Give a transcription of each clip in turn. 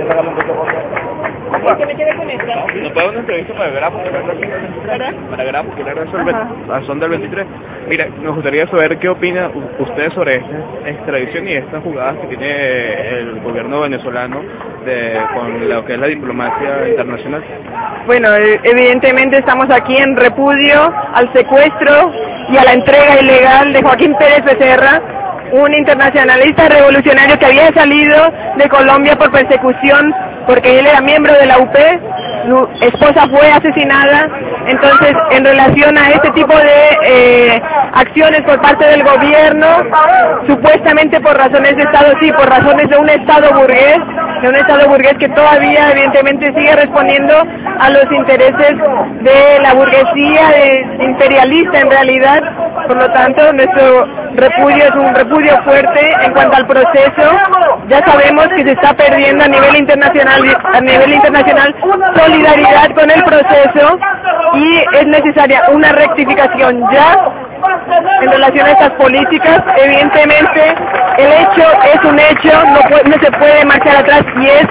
¿Qué me quedé con esta? ¿Nos puede dar una entrevista para Grafo? Para Grafo, que la son del 23. Mira, nos gustaría saber qué opina usted sobre esta extradición y estas jugadas que tiene el gobierno venezolano con lo que es la diplomacia internacional. Bueno, evidentemente estamos aquí en repudio al secuestro y a la entrega ilegal de Joaquín Pérez Becerra, un internacionalista revolucionario que había salido de Colombia por persecución porque él era miembro de la UP, su esposa fue asesinada. Entonces, en relación a este tipo de acciones por parte del gobierno, supuestamente por razones de Estado, sí, por razones de un Estado burgués que todavía evidentemente sigue respondiendo a los intereses de la burguesía imperialista en realidad. Por lo tanto, nuestro repudio es un repudio fuerte en cuanto al proceso. Ya sabemos que se está perdiendo a nivel internacional solidaridad con el proceso y es necesaria una rectificación ya en relación a estas políticas. Evidentemente, el hecho es un hecho, no se puede marchar atrás y es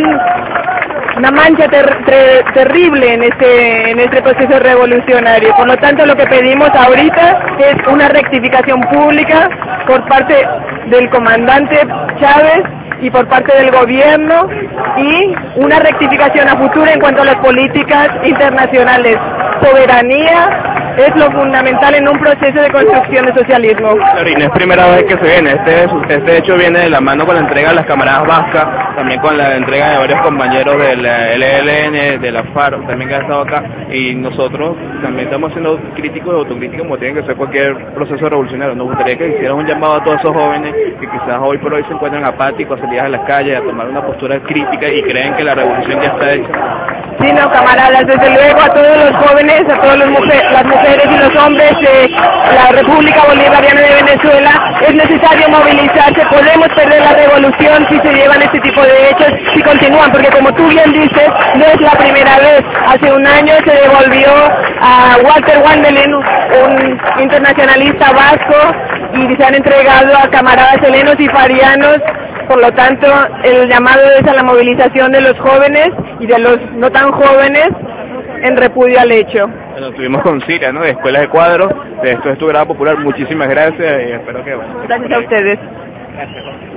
una mancha terrible en este proceso revolucionario. Por lo tanto, lo que pedimos ahorita es una rectificación pública por parte del comandante Chávez y por parte del gobierno y una rectificación a futuro en cuanto a las políticas internacionales. Soberanía es lo fundamental en un proceso de construcción de socialismo. Claro, y no es primera vez que se viene, este hecho viene de la mano con la entrega de las camaradas vascas, también con la entrega de varios compañeros del ELN, de la FARC, también que han estado acá, y nosotros también estamos siendo críticos y autocríticos como tiene que ser cualquier proceso revolucionario. Nos gustaría que hicieran un llamado a todos esos jóvenes que quizás hoy por hoy se encuentran apáticos, a salir a las calles, a tomar una postura crítica y creen que la revolución ya está hecha. Sí, no, camaradas, desde luego a todos los jóvenes, a todas las mujeres y los hombres de la República Bolivariana de Venezuela, es necesario movilizarse. Podemos perder la revolución si se llevan este tipo de hechos, si continúan, porque como tú bien dices, no es la primera vez. Hace un año se devolvió a Walter Wandelin, un internacionalista vasco, y se han entregado a camaradas helenos y farianos. Por lo tanto, el llamado es a la movilización de los jóvenes y de los no tan jóvenes en repudio al hecho. Bueno, estuvimos con Siria, ¿no? De Escuelas de Cuadros. Esto es tu Grado Popular. Muchísimas gracias y espero que... Gracias a ustedes. Gracias.